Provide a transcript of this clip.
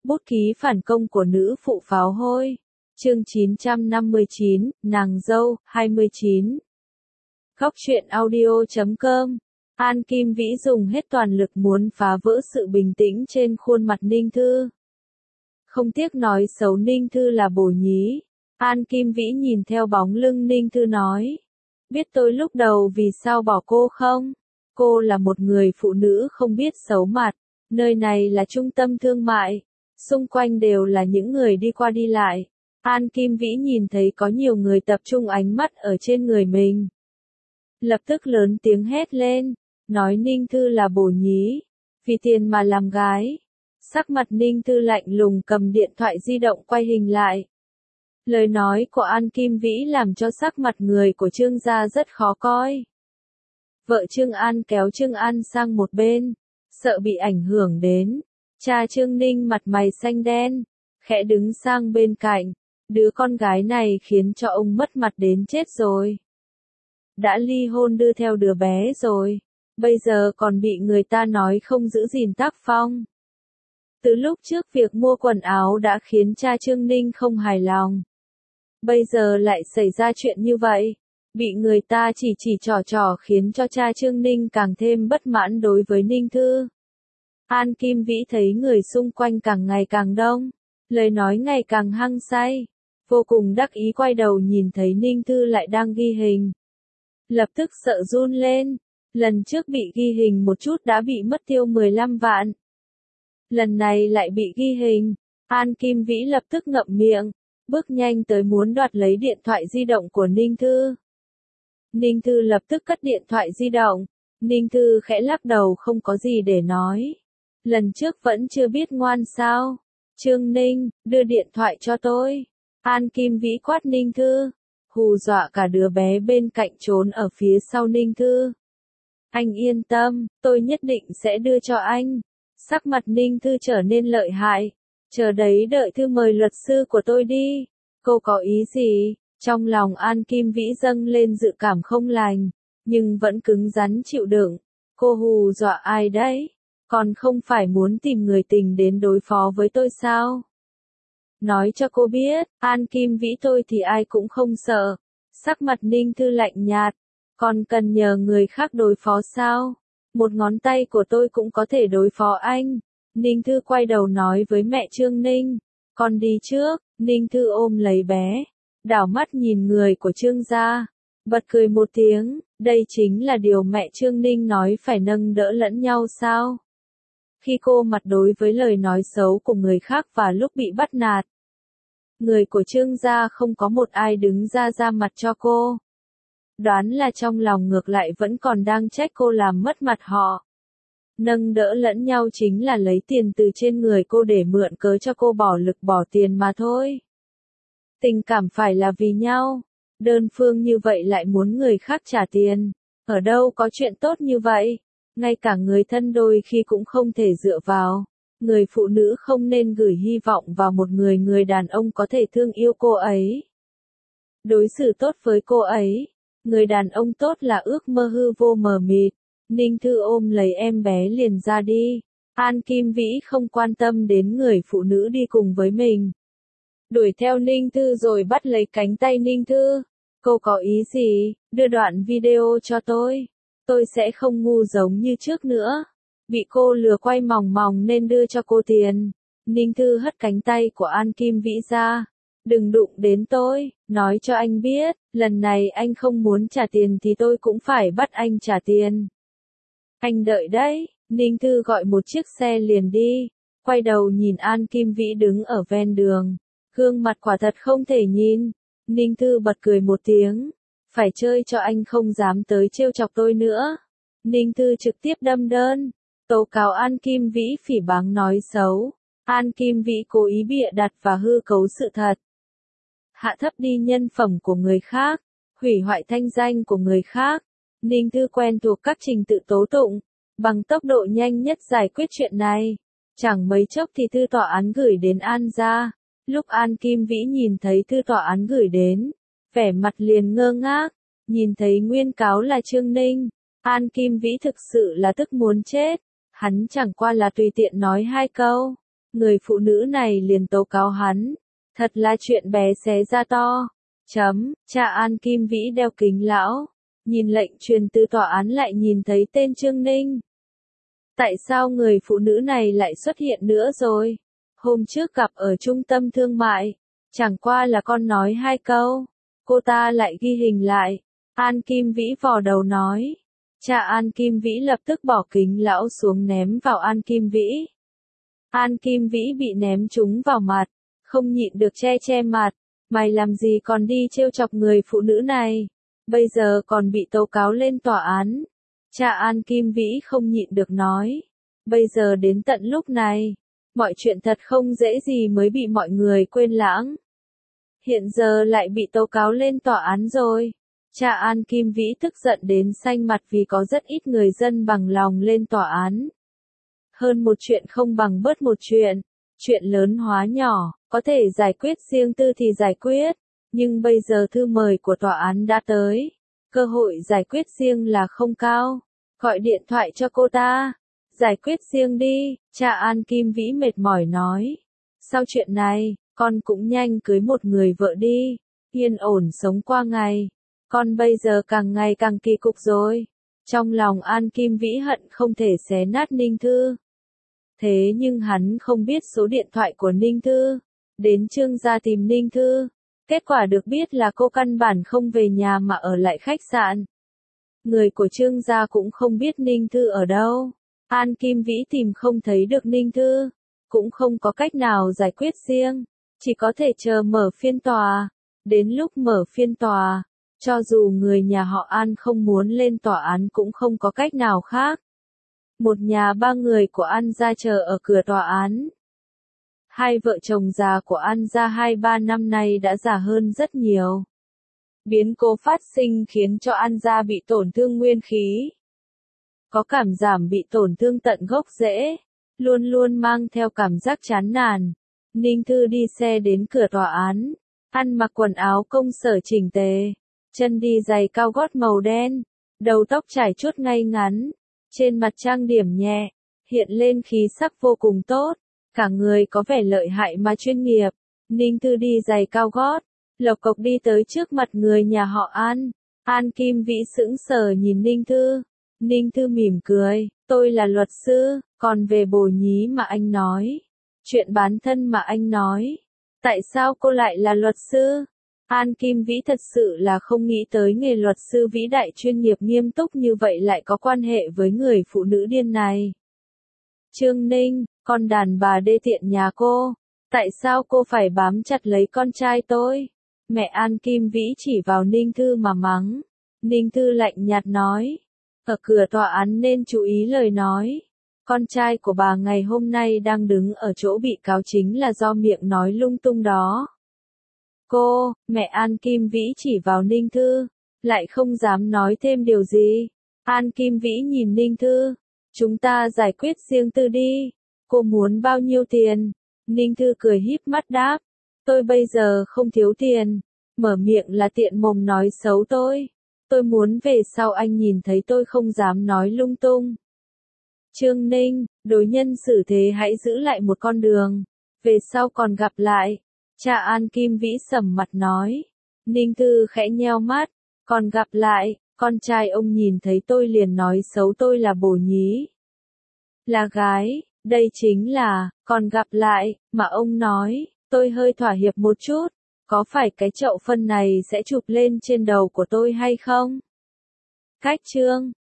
Bút ký phản công của nữ phụ pháo hôi. Chương 959, nàng dâu, 29. Góc truyện audio.com. An Kim Vĩ dùng hết toàn lực muốn phá vỡ sự bình tĩnh trên khuôn mặt Ninh Thư. Không tiếc nói xấu Ninh Thư là bồ nhí. An Kim Vĩ nhìn theo bóng lưng Ninh Thư nói. Biết tôi lúc đầu vì sao bỏ cô không? Cô là một người phụ nữ không biết xấu mặt. Nơi này là trung tâm thương mại. Xung quanh đều là những người đi qua đi lại. An Kim Vĩ nhìn thấy có nhiều người tập trung ánh mắt ở trên người mình. Lập tức lớn tiếng hét lên. Nói Ninh Thư là bồ nhí. Vì tiền mà làm gái. Sắc mặt Ninh Thư lạnh lùng cầm điện thoại di động quay hình lại. Lời nói của An Kim Vĩ làm cho sắc mặt người của Trương gia rất khó coi. Vợ Trương An kéo Trương An sang một bên. Sợ bị ảnh hưởng đến. Cha Trương Ninh mặt mày xanh đen. Khẽ đứng sang bên cạnh. Đứa con gái này khiến cho ông mất mặt đến chết rồi. Đã ly hôn đưa theo đứa bé rồi. Bây giờ còn bị người ta nói không giữ gìn tác phong. Từ lúc trước việc mua quần áo đã khiến cha Trương Ninh không hài lòng. Bây giờ lại xảy ra chuyện như vậy. Bị người ta chỉ trò khiến cho cha Trương Ninh càng thêm bất mãn đối với Ninh Thư. An Kim Vĩ thấy người xung quanh càng ngày càng đông. Lời nói ngày càng hăng say. Vô cùng đắc ý quay đầu nhìn thấy Ninh Thư lại đang ghi hình. Lập tức sợ run lên. Lần trước bị ghi hình một chút đã bị mất tiêu 15 vạn. Lần này lại bị ghi hình. An Kim Vĩ lập tức ngậm miệng. Bước nhanh tới muốn đoạt lấy điện thoại di động của Ninh Thư. Ninh Thư lập tức cất điện thoại di động. Ninh Thư khẽ lắc đầu không có gì để nói. Lần trước vẫn chưa biết ngoan sao. Trương Ninh, đưa điện thoại cho tôi. An Kim Vĩ quát Ninh Thư. Hù dọa cả đứa bé bên cạnh trốn ở phía sau Ninh Thư. Anh yên tâm, tôi nhất định sẽ đưa cho anh. Sắc mặt Ninh Thư trở nên lợi hại. Chờ đấy đợi thư mời luật sư của tôi đi. Cô có ý gì? Trong lòng An Kim Vĩ dâng lên dự cảm không lành. Nhưng vẫn cứng rắn chịu đựng. Cô hù dọa ai đấy? Còn không phải muốn tìm người tình đến đối phó với tôi sao? Nói cho cô biết, An Kim Vĩ tôi thì ai cũng không sợ. Sắc mặt Ninh Thư lạnh nhạt. Còn cần nhờ người khác đối phó sao? Một ngón tay của tôi cũng có thể đối phó anh. Ninh Thư quay đầu nói với mẹ Trương Ninh. Con đi trước. Ninh Thư ôm lấy bé. Đảo mắt nhìn người của Trương gia. Bật cười một tiếng. Đây chính là điều mẹ Trương Ninh nói phải nâng đỡ lẫn nhau sao? Khi cô mặt đối với lời nói xấu của người khác và lúc bị bắt nạt. Người của Trương gia không có một ai đứng ra mặt cho cô. Đoán là trong lòng ngược lại vẫn còn đang trách cô làm mất mặt họ. Nâng đỡ lẫn nhau chính là lấy tiền từ trên người cô để mượn cớ cho cô bỏ lực bỏ tiền mà thôi. Tình cảm phải là vì nhau. Đơn phương như vậy lại muốn người khác trả tiền. Ở đâu có chuyện tốt như vậy. Ngay cả người thân đôi khi cũng không thể dựa vào. Người phụ nữ không nên gửi hy vọng vào một người đàn ông có thể thương yêu cô ấy. Đối xử tốt với cô ấy. Người đàn ông tốt là ước mơ hư vô mờ mịt. Ninh Thư ôm lấy em bé liền ra đi. An Kim Vĩ không quan tâm đến người phụ nữ đi cùng với mình. Đuổi theo Ninh Thư rồi bắt lấy cánh tay Ninh Thư. Cô có ý gì? Đưa đoạn video cho tôi. Tôi sẽ không ngu giống như trước nữa. Bị cô lừa quay mòng nên đưa cho cô tiền. Ninh Thư hất cánh tay của An Kim Vĩ ra. Đừng đụng đến tôi, nói cho anh biết, lần này anh không muốn trả tiền thì tôi cũng phải bắt anh trả tiền. Anh đợi đấy, Ninh Thư gọi một chiếc xe liền đi. Quay đầu nhìn An Kim Vĩ đứng ở ven đường. Gương mặt quả thật không thể nhìn. Ninh Thư bật cười một tiếng. Phải chơi cho anh không dám tới trêu chọc tôi nữa. Ninh Thư trực tiếp đâm đơn. Tố cáo An Kim Vĩ phỉ báng nói xấu. An Kim Vĩ cố ý bịa đặt và hư cấu sự thật. Hạ thấp đi nhân phẩm của người khác. Hủy hoại thanh danh của người khác. Ninh Thư quen thuộc các trình tự tố tụng. Bằng tốc độ nhanh nhất giải quyết chuyện này. Chẳng mấy chốc thì thư tòa án gửi đến An gia. Lúc An Kim Vĩ nhìn thấy thư tòa án gửi đến. Vẻ mặt liền ngơ ngác. Nhìn thấy nguyên cáo là Trương Ninh. An Kim Vĩ thực sự là tức muốn chết. Hắn chẳng qua là tùy tiện nói hai câu. người phụ nữ này liền tố cáo hắn. Thật là chuyện bé xé ra to. Cha An Kim Vĩ đeo kính lão. Nhìn lệnh truyền từ tòa án lại nhìn thấy tên Trương Ninh. Tại sao người phụ nữ này lại xuất hiện nữa rồi? Hôm trước gặp ở trung tâm thương mại. Chẳng qua là con nói 2 câu. Cô ta lại ghi hình lại. An Kim Vĩ vò đầu nói. Cha An Kim Vĩ lập tức bỏ kính lão xuống ném vào An Kim Vĩ. An Kim Vĩ bị ném trúng vào mặt. Không nhịn được che mặt. Mày làm gì còn đi trêu chọc người phụ nữ này? Bây giờ còn bị tố cáo lên tòa án. Cha An Kim Vĩ không nhịn được nói. Bây giờ đến tận lúc này. Mọi chuyện thật không dễ gì mới bị mọi người quên lãng. Hiện giờ lại bị tố cáo lên tòa án rồi. Cha An Kim Vĩ tức giận đến xanh mặt vì có rất ít người dân bằng lòng lên tòa án. Hơn một chuyện không bằng bớt một chuyện. Chuyện lớn hóa nhỏ, có thể giải quyết riêng tư thì giải quyết. Nhưng bây giờ thư mời của tòa án đã tới. Cơ hội giải quyết riêng là không cao. Gọi điện thoại cho cô ta. Giải quyết riêng đi, cha An Kim Vĩ mệt mỏi nói. Sau chuyện này, con cũng nhanh cưới một người vợ đi. Yên ổn sống qua ngày. Con bây giờ càng ngày càng kỳ cục rồi. Trong lòng An Kim Vĩ hận không thể xé nát Ninh Thư. Thế nhưng hắn không biết số điện thoại của Ninh Thư. Đến Trương gia tìm Ninh Thư. Kết quả được biết là cô căn bản không về nhà mà ở lại khách sạn. Người của Trương gia cũng không biết Ninh Thư ở đâu. An Kim Vĩ tìm không thấy được Ninh Thư. Cũng không có cách nào giải quyết riêng. Chỉ có thể chờ mở phiên tòa. Đến lúc mở phiên tòa, cho dù người nhà họ An không muốn lên tòa án cũng không có cách nào khác. Một nhà 3 người của An gia chờ ở cửa tòa án. Hai vợ chồng già của An gia 2-3 năm nay đã già hơn rất nhiều. Biến cố phát sinh khiến cho An gia bị tổn thương nguyên khí. Có cảm giảm bị tổn thương tận gốc rễ. Luôn luôn mang theo cảm giác chán nản. Ninh Thư đi xe đến cửa tòa án. Ăn mặc quần áo công sở chỉnh tề. Chân đi giày cao gót màu đen. Đầu tóc trải chuốt ngay ngắn. Trên mặt trang điểm nhẹ. Hiện lên khí sắc vô cùng tốt. Cả người có vẻ lợi hại mà chuyên nghiệp. Ninh Thư đi giày cao gót. Lộc cộc đi tới trước mặt người nhà họ An. An Kim Vĩ sững sờ nhìn Ninh Thư. Ninh Thư mỉm cười. Tôi là luật sư. Còn về bồ nhí mà anh nói. Chuyện bán thân mà anh nói. Tại sao cô lại là luật sư? An Kim Vĩ thật sự là không nghĩ tới nghề luật sư vĩ đại chuyên nghiệp nghiêm túc như vậy lại có quan hệ với người phụ nữ điên này. Trương Ninh, con đàn bà đê tiện nhà cô. Tại sao cô phải bám chặt lấy con trai tôi? Mẹ An Kim Vĩ chỉ vào Ninh Thư mà mắng. Ninh Thư lạnh nhạt nói. Ở cửa tòa án nên chú ý lời nói. Con trai của bà ngày hôm nay đang đứng ở chỗ bị cáo chính là do miệng nói lung tung đó. Cô, mẹ An Kim Vĩ chỉ vào Ninh Thư, lại không dám nói thêm điều gì. An Kim Vĩ nhìn Ninh Thư. Chúng ta giải quyết riêng tư đi. Cô muốn bao nhiêu tiền? Ninh Thư cười híp mắt đáp. Tôi bây giờ không thiếu tiền. Mở miệng là tiện mồm nói xấu tôi. Tôi muốn về sau anh nhìn thấy tôi không dám nói lung tung. Trương Ninh, đối nhân xử thế hãy giữ lại một con đường. Về sau còn gặp lại. Cha An Kim Vĩ sầm mặt nói. Ninh Thư khẽ nheo mắt. Còn gặp lại, con trai ông nhìn thấy tôi liền nói xấu tôi là bồ nhí. Là gái, đây chính là, còn gặp lại, mà ông nói, tôi hơi thỏa hiệp một chút. Có phải cái chậu phân này sẽ chụp lên trên đầu của tôi hay không? Cách chương